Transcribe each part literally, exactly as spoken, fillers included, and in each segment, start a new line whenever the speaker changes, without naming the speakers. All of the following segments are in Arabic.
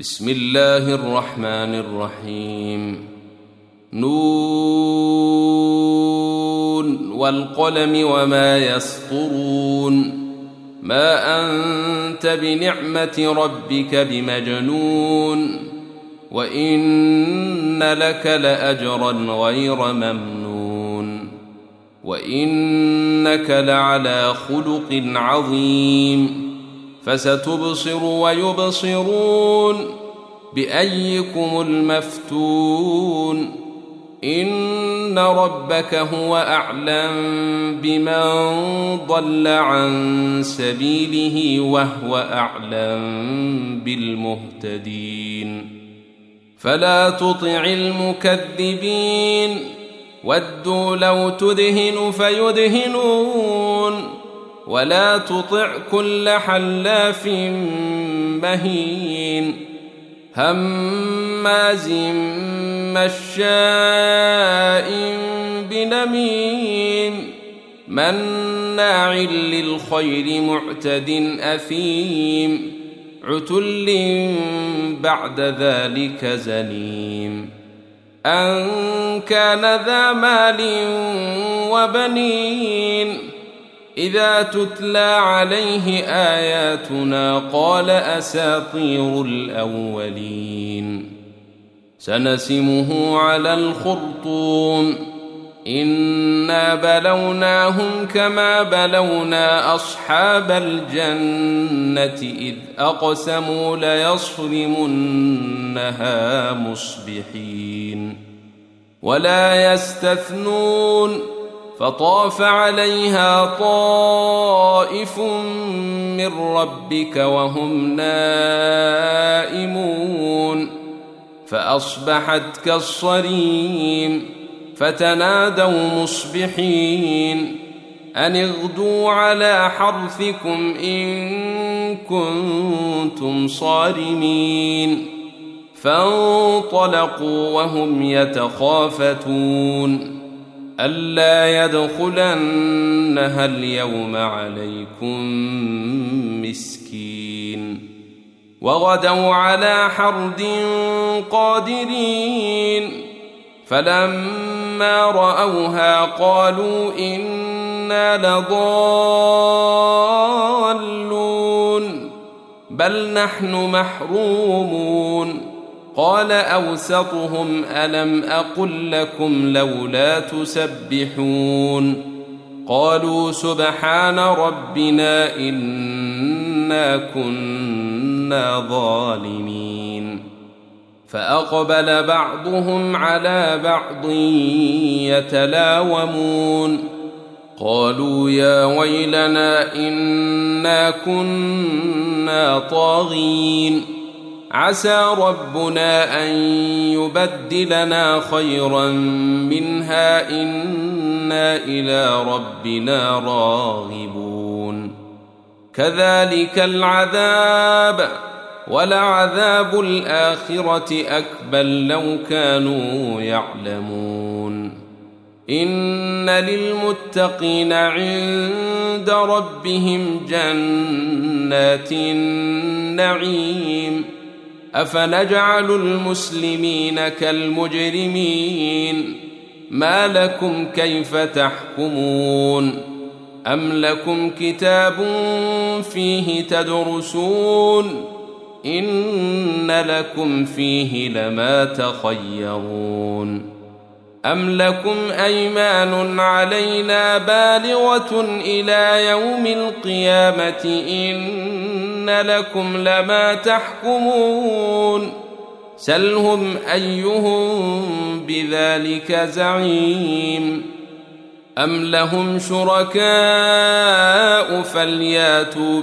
بسم الله الرحمن الرحيم. نون والقلم وما يسطرون. ما أنت بنعمة ربك بمجنون، وإن لك لأجرا غير ممنون، وإنك لعلى خلق عظيم. فستبصر ويبصرون بأيكم المفتون. إن ربك هو أعلم بمن ضل عن سبيله وهو أعلم بالمهتدين. فلا تطع المكذبين ودوا لو تدهن فيدهنون، ولا تطع كل حلاف مهين هماز مشاء بنميم مناع للخير معتد أثيم عتل بعد ذلك زنيم. أن كان ذا مال وبنين إذا تتلى عليه آياتنا قال أساطير الأولين. سنسمه على الخرطوم. إنا بلوناهم كما بلونا أصحاب الجنة إذ أقسموا ليصرمنها مصبحين ولا يستثنون. فطاف عليها طائف من ربك وهم نائمون فأصبحت كالصريم. فتنادوا مصبحين أن اغدوا على حرثكم إن كنتم صارمين. فانطلقوا وهم يتخافتون ألا يدخلنها اليوم عليكم مسكين. وغدوا على حرد قادرين فلما رأوها قالوا إنا لضالون بل نحن محرومون. قال أوسطهم ألم أقل لكم لولا تسبحون. قالوا سبحان ربنا إنا كنا ظالمين. فأقبل بعضهم على بعض يتلاومون قالوا يا ويلنا إنا كنا طاغين عسى ربنا أن يبدلنا خيرا منها إنا إلى ربنا راغبون. كذلك العذاب ولعذاب الآخرة أكبر لو كانوا يعلمون. إن للمتقين عند ربهم جنات النعيم. أفنجعل المسلمين كالمجرمين ما لكم كيف تحكمون. أم لكم كتاب فيه تدرسون إن لكم فيه لما تخيرون. أم لكم أيمان علينا بالغة إلى يوم القيامة إن لكم لما تحكمون. سلهم أيهم بذلك زعيم. أم لهم شركاء فلياتوا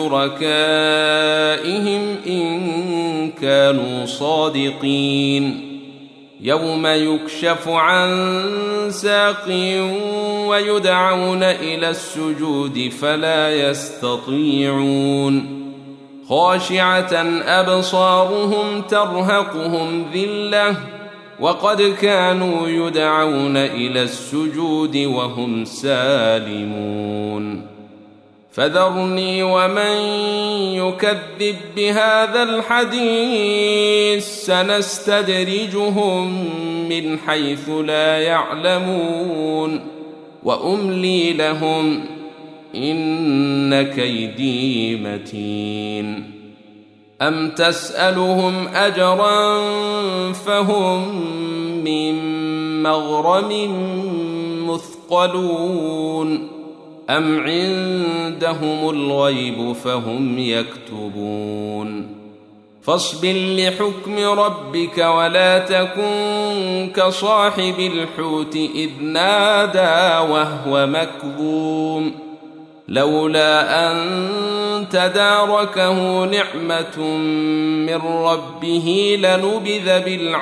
بشركائهم إن كانوا صادقين. يوم يكشف عن ساق ويدعون إلى السجود فلا يستطيعون. خاشعة أبصارهم ترهقهم ذلة وقد كانوا يدعون إلى السجود وهم سالمون. فذرني ومن يكذب بهذا الحديث سنستدرجهم من حيث لا يعلمون وأملي لهم إن كيدي متين أم تسألهم أجرا فهم من مغرم مثقلون أم عندهم الغيب فهم يكتبون فاصبر لحكم ربك ولا تكن كصاحب الحوت إذ نادى وهو مكظوم لولا أن تداركه نعمة من ربه لنبذ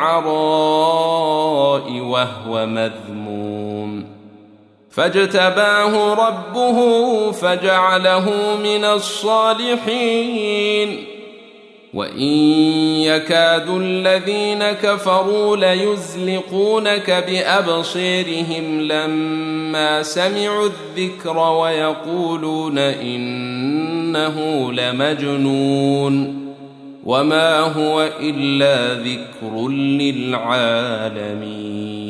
بالعراء وهو مذموم فاجتباه ربه فجعله من الصالحين وإن يكاد الذين كفروا ليزلقونك بأبصيرهم لما سمعوا الذكر ويقولون إنه لمجنون وما هو إلا ذكر للعالمين.